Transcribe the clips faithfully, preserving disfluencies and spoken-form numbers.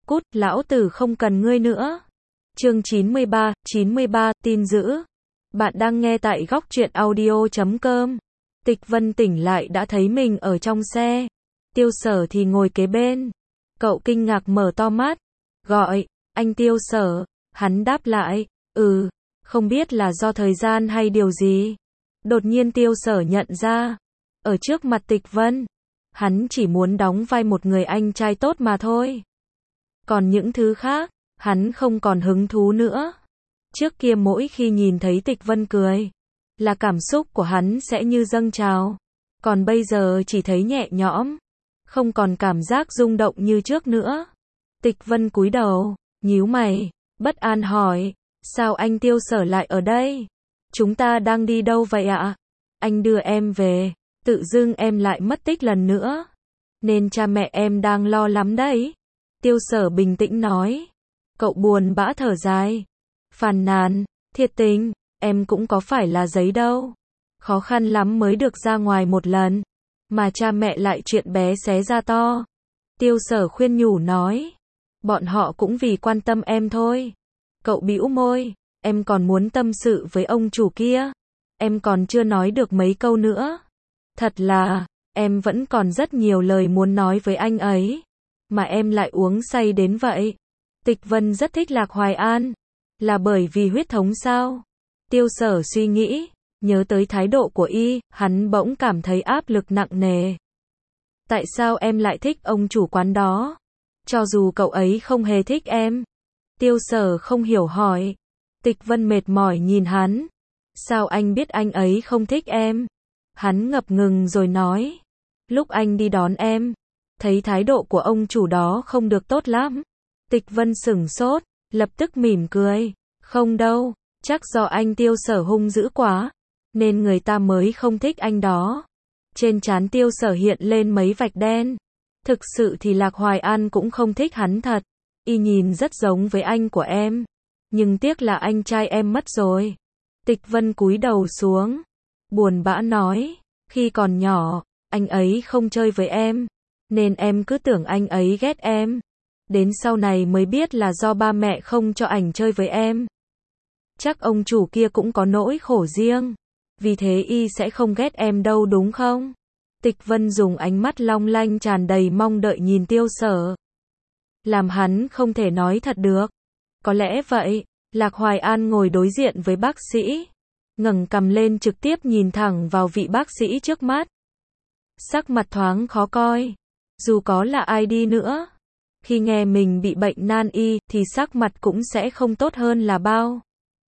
cút, lão tử không cần ngươi nữa. Chương chín mươi ba, chín mươi ba, tin dữ. Bạn đang nghe tại góc truyện audio chấm com. Tịch Vân tỉnh lại đã thấy mình ở trong xe. Tiêu Sở thì ngồi kế bên. Cậu kinh ngạc mở to mắt. Gọi, anh Tiêu Sở. Hắn đáp lại, ừ, không biết là do thời gian hay điều gì. Đột nhiên Tiêu Sở nhận ra, ở trước mặt Tịch Vân, hắn chỉ muốn đóng vai một người anh trai tốt mà thôi. Còn những thứ khác, hắn không còn hứng thú nữa. Trước kia mỗi khi nhìn thấy Tịch Vân cười, là cảm xúc của hắn sẽ như dâng trào. Còn bây giờ chỉ thấy nhẹ nhõm, không còn cảm giác rung động như trước nữa. Tịch Vân cúi đầu, nhíu mày, bất an hỏi, sao anh Tiêu Sở lại ở đây? Chúng ta đang đi đâu vậy ạ? Anh đưa em về, tự dưng em lại mất tích lần nữa. Nên cha mẹ em đang lo lắm đấy. Tiêu Sở bình tĩnh nói. Cậu buồn bã thở dài, phàn nàn, thiệt tình, em cũng có phải là giấy đâu. Khó khăn lắm mới được ra ngoài một lần, mà cha mẹ lại chuyện bé xé ra to. Tiêu Sở khuyên nhủ nói, bọn họ cũng vì quan tâm em thôi. Cậu bĩu môi, em còn muốn tâm sự với ông chủ kia. Em còn chưa nói được mấy câu nữa. Thật là, em vẫn còn rất nhiều lời muốn nói với anh ấy, mà em lại uống say đến vậy. Tịch Vân rất thích Lạc Hoài An. Là bởi vì huyết thống sao? Tiêu Sở suy nghĩ, nhớ tới thái độ của y, hắn bỗng cảm thấy áp lực nặng nề. Tại sao em lại thích ông chủ quán đó? Cho dù cậu ấy không hề thích em. Tiêu Sở không hiểu hỏi. Tịch Vân mệt mỏi nhìn hắn. Sao anh biết anh ấy không thích em? Hắn ngập ngừng rồi nói. Lúc anh đi đón em, thấy thái độ của ông chủ đó không được tốt lắm. Tịch Vân sửng sốt, lập tức mỉm cười. Không đâu, chắc do anh Tiêu Sở hung dữ quá, nên người ta mới không thích anh đó. Trên trán Tiêu Sở hiện lên mấy vạch đen. Thực sự thì Lạc Hoài An cũng không thích hắn thật. Y nhìn rất giống với anh của em. Nhưng tiếc là anh trai em mất rồi. Tịch Vân cúi đầu xuống, buồn bã nói, khi còn nhỏ, anh ấy không chơi với em, nên em cứ tưởng anh ấy ghét em. Đến sau này mới biết là do ba mẹ không cho ảnh chơi với em. Chắc ông chủ kia cũng có nỗi khổ riêng, vì thế y sẽ không ghét em đâu đúng không? Tịch Vân dùng ánh mắt long lanh tràn đầy mong đợi nhìn Tiêu Sở. Làm hắn không thể nói thật được. Có lẽ vậy. Lạc Hoài An ngồi đối diện với bác sĩ, ngẩng cằm lên trực tiếp nhìn thẳng vào vị bác sĩ trước mắt. Sắc mặt thoáng khó coi. Dù có là ai đi nữa, khi nghe mình bị bệnh nan y, thì sắc mặt cũng sẽ không tốt hơn là bao.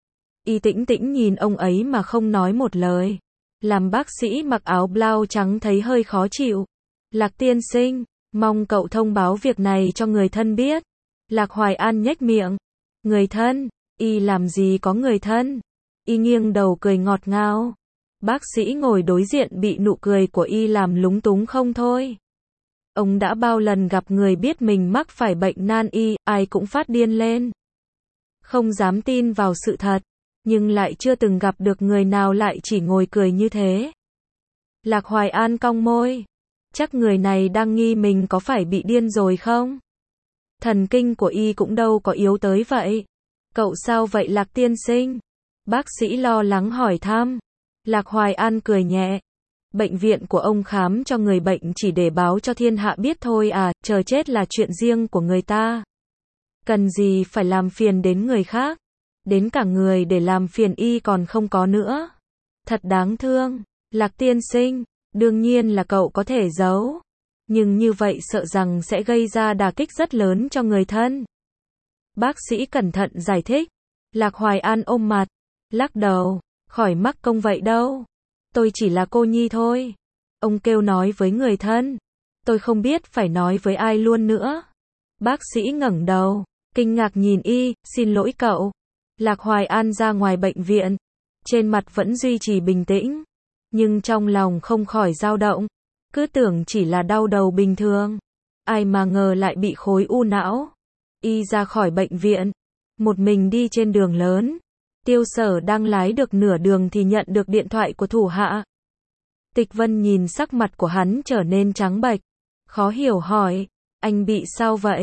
Y tĩnh tĩnh nhìn ông ấy mà không nói một lời. Làm bác sĩ mặc áo blau trắng thấy hơi khó chịu. Lạc tiên sinh, mong cậu thông báo việc này cho người thân biết. Lạc Hoài An nhếch miệng. Người thân? Y làm gì có người thân? Y nghiêng đầu cười ngọt ngào. Bác sĩ ngồi đối diện bị nụ cười của y làm lúng túng không thôi. Ông đã bao lần gặp người biết mình mắc phải bệnh nan y, ai cũng phát điên lên. Không dám tin vào sự thật, nhưng lại chưa từng gặp được người nào lại chỉ ngồi cười như thế. Lạc Hoài An cong môi. Chắc người này đang nghi mình có phải bị điên rồi không? Thần kinh của y cũng đâu có yếu tới vậy. Cậu sao vậy Lạc tiên sinh? Bác sĩ lo lắng hỏi thăm. Lạc Hoài An cười nhẹ. Bệnh viện của ông khám cho người bệnh chỉ để báo cho thiên hạ biết thôi à, chờ chết là chuyện riêng của người ta. Cần gì phải làm phiền đến người khác? Đến cả người để làm phiền y còn không có nữa. Thật đáng thương. Lạc tiên sinh, đương nhiên là cậu có thể giấu. Nhưng như vậy sợ rằng sẽ gây ra đả kích rất lớn cho người thân. Bác sĩ cẩn thận giải thích. Lạc Hoài An ôm mặt, lắc đầu, khỏi mắc công vậy đâu. Tôi chỉ là cô nhi thôi. Ông kêu nói với người thân. Tôi không biết phải nói với ai luôn nữa. Bác sĩ ngẩng đầu, kinh ngạc nhìn y, xin lỗi cậu. Lạc Hoài An ra ngoài bệnh viện. Trên mặt vẫn duy trì bình tĩnh. Nhưng trong lòng không khỏi dao động. Cứ tưởng chỉ là đau đầu bình thường. Ai mà ngờ lại bị khối u não. Y ra khỏi bệnh viện, một mình đi trên đường lớn. Tiêu Sở đang lái được nửa đường thì nhận được điện thoại của thủ hạ. Tịch Vân nhìn sắc mặt của hắn trở nên trắng bệch, khó hiểu hỏi, anh bị sao vậy?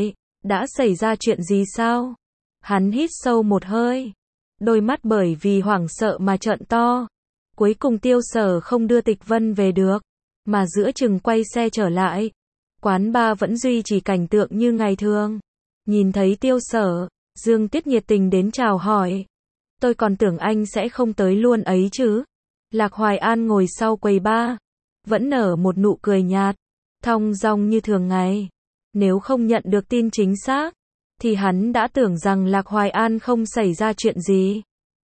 Đã xảy ra chuyện gì sao? Hắn hít sâu một hơi. Đôi mắt bởi vì hoảng sợ mà trợn to. Cuối cùng Tiêu Sở không đưa Tịch Vân về được, mà giữa chừng quay xe trở lại. Quán bar vẫn duy trì cảnh tượng như ngày thường. Nhìn thấy Tiêu Sở, Dương Tuyết nhiệt tình đến chào hỏi. Tôi còn tưởng anh sẽ không tới luôn ấy chứ. Lạc Hoài An ngồi sau quầy bar, vẫn nở một nụ cười nhạt, thong dong như thường ngày. Nếu không nhận được tin chính xác, thì hắn đã tưởng rằng Lạc Hoài An không xảy ra chuyện gì.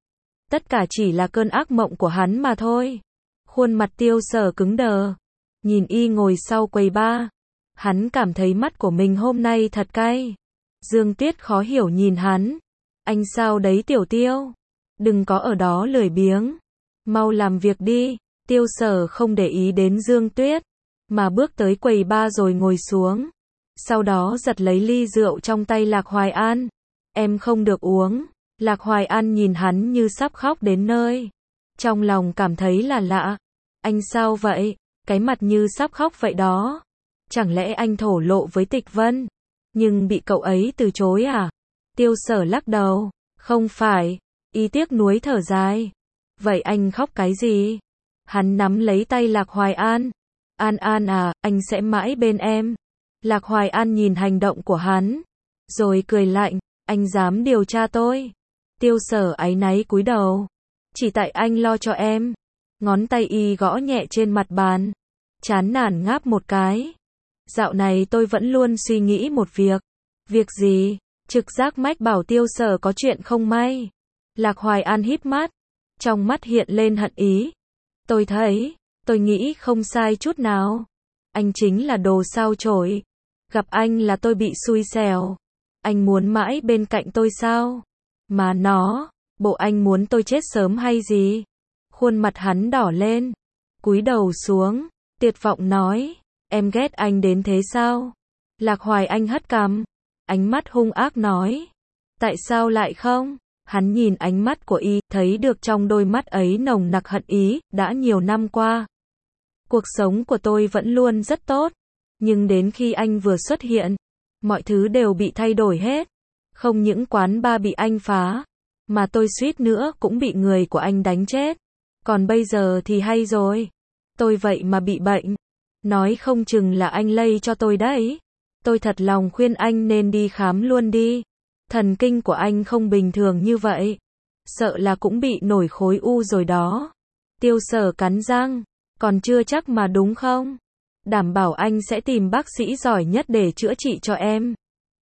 Tất cả chỉ là cơn ác mộng của hắn mà thôi. Khuôn mặt Tiêu Sở cứng đờ, nhìn y ngồi sau quầy bar. Hắn cảm thấy mắt của mình hôm nay thật cay. Dương Tuyết khó hiểu nhìn hắn. Anh sao đấy Tiểu Tiêu? Đừng có ở đó lười biếng. Mau làm việc đi. Tiêu Sở không để ý đến Dương Tuyết, mà bước tới quầy bar rồi ngồi xuống. Sau đó giật lấy ly rượu trong tay Lạc Hoài An. Em không được uống. Lạc Hoài An nhìn hắn như sắp khóc đến nơi. Trong lòng cảm thấy là lạ. Anh sao vậy? Cái mặt như sắp khóc vậy đó. Chẳng lẽ anh thổ lộ với Tịch Vân, nhưng bị cậu ấy từ chối à? Tiêu Sở lắc đầu. Không phải. Y tiếc nuối thở dài. Vậy anh khóc cái gì? Hắn nắm lấy tay Lạc Hoài An. An An à, anh sẽ mãi bên em. Lạc Hoài An nhìn hành động của hắn, rồi cười lạnh. Anh dám điều tra tôi? Tiêu Sở áy náy cúi đầu. Chỉ tại anh lo cho em. Ngón tay y gõ nhẹ trên mặt bàn. Chán nản ngáp một cái. Dạo này tôi vẫn luôn suy nghĩ một việc. Việc gì? Trực giác mách bảo Tiêu Sở có chuyện không may. Lạc Hoài An híp mắt. Trong mắt hiện lên hận ý. Tôi thấy, tôi nghĩ không sai chút nào. Anh chính là đồ sao chổi. Gặp anh là tôi bị xui xẻo. Anh muốn mãi bên cạnh tôi sao? Mà nó, bộ anh muốn tôi chết sớm hay gì? Khuôn mặt hắn đỏ lên, cúi đầu xuống, tuyệt vọng nói. Em ghét anh đến thế sao? Lạc Hoài Anh hất cằm, ánh mắt hung ác nói. Tại sao lại không? Hắn nhìn ánh mắt của y, thấy được trong đôi mắt ấy nồng nặc hận ý. Đã nhiều năm qua, cuộc sống của tôi vẫn luôn rất tốt. Nhưng đến khi anh vừa xuất hiện, mọi thứ đều bị thay đổi hết. Không những quán bar bị anh phá, mà tôi suýt nữa cũng bị người của anh đánh chết. Còn bây giờ thì hay rồi. Tôi vậy mà bị bệnh. Nói không chừng là anh lây cho tôi đấy. Tôi thật lòng khuyên anh nên đi khám luôn đi. Thần kinh của anh không bình thường như vậy. Sợ là cũng bị nổi khối u rồi đó. Tiêu Sở cắn răng. Còn chưa chắc mà đúng không? Đảm bảo anh sẽ tìm bác sĩ giỏi nhất để chữa trị cho em.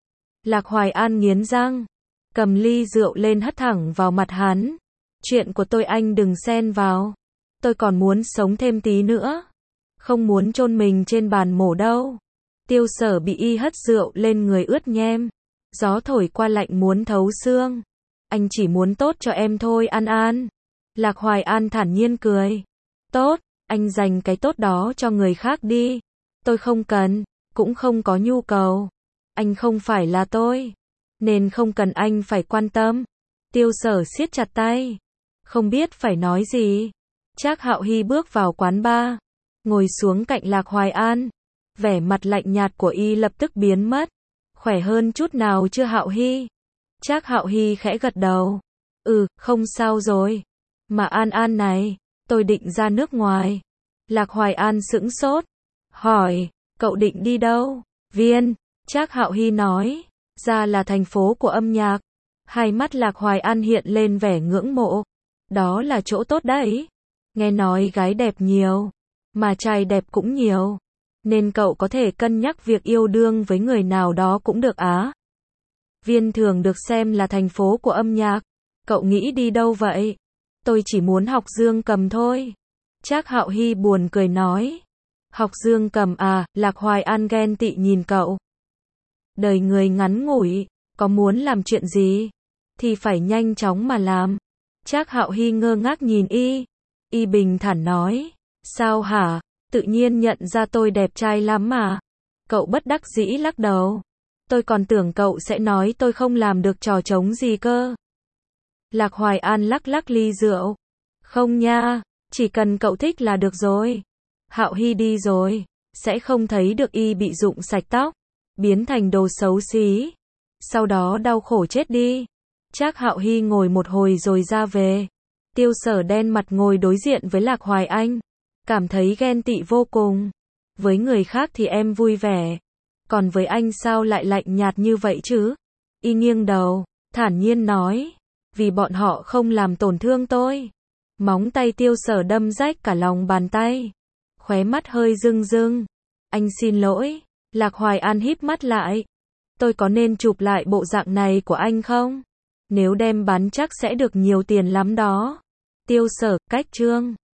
Lạc Hoài An nghiến răng, cầm ly rượu lên hất thẳng vào mặt hắn. Chuyện của tôi anh đừng xen vào. Tôi còn muốn sống thêm tí nữa. Không muốn chôn mình trên bàn mổ đâu. Tiêu Sở bị y hất rượu lên người ướt nhem. Gió thổi qua lạnh muốn thấu xương. Anh chỉ muốn tốt cho em thôi An An. Lạc Hoài An thản nhiên cười. Tốt, anh dành cái tốt đó cho người khác đi. Tôi không cần, cũng không có nhu cầu. Anh không phải là tôi, nên không cần anh phải quan tâm. Tiêu Sở siết chặt tay, không biết phải nói gì. Trác Hạo Hy bước vào quán bar, ngồi xuống cạnh Lạc Hoài An. Vẻ mặt lạnh nhạt của y lập tức biến mất. Khỏe hơn chút nào chưa Hạo Hy? Trác Hạo Hy khẽ gật đầu. Ừ, không sao rồi. Mà An An này, tôi định ra nước ngoài. Lạc Hoài An sững sốt, hỏi, cậu định đi đâu? Viên. Trác Hạo Hy nói, ra là thành phố của âm nhạc. Hai mắt Lạc Hoài An hiện lên vẻ ngưỡng mộ. Đó là chỗ tốt đấy. Nghe nói gái đẹp nhiều, mà trai đẹp cũng nhiều. Nên cậu có thể cân nhắc việc yêu đương với người nào đó cũng được á. Viên thường được xem là thành phố của âm nhạc. Cậu nghĩ đi đâu vậy? Tôi chỉ muốn học dương cầm thôi. Trác Hạo Hy buồn cười nói. Học dương cầm à? Lạc Hoài An ghen tị nhìn cậu. Đời người ngắn ngủi, có muốn làm chuyện gì thì phải nhanh chóng mà làm. Trác Hạo Hy ngơ ngác nhìn y. Y bình thản nói. Sao hả? Tự nhiên nhận ra tôi đẹp trai lắm mà. Cậu bất đắc dĩ lắc đầu. Tôi còn tưởng cậu sẽ nói tôi không làm được trò trống gì cơ. Lạc Hoài An lắc lắc ly rượu. Không nha, chỉ cần cậu thích là được rồi. Hạo Hy đi rồi, sẽ không thấy được y bị rụng sạch tóc, biến thành đồ xấu xí. sau đó đau khổ chết đi. Trác Hạo Hy ngồi một hồi rồi ra về. Tiêu Sở đen mặt ngồi đối diện với Lạc Hoài Anh, cảm thấy ghen tị vô cùng. Với người khác thì em vui vẻ, còn với anh sao lại lạnh nhạt như vậy chứ? Y nghiêng đầu, thản nhiên nói, vì bọn họ không làm tổn thương tôi. Móng tay Tiêu Sở đâm rách cả lòng bàn tay, khóe mắt hơi rưng rưng. Anh xin lỗi. Lạc Hoài An híp mắt lại. Tôi có nên chụp lại bộ dạng này của anh không? Nếu đem bán chắc sẽ được nhiều tiền lắm đó. Tiêu Sở, cách chương.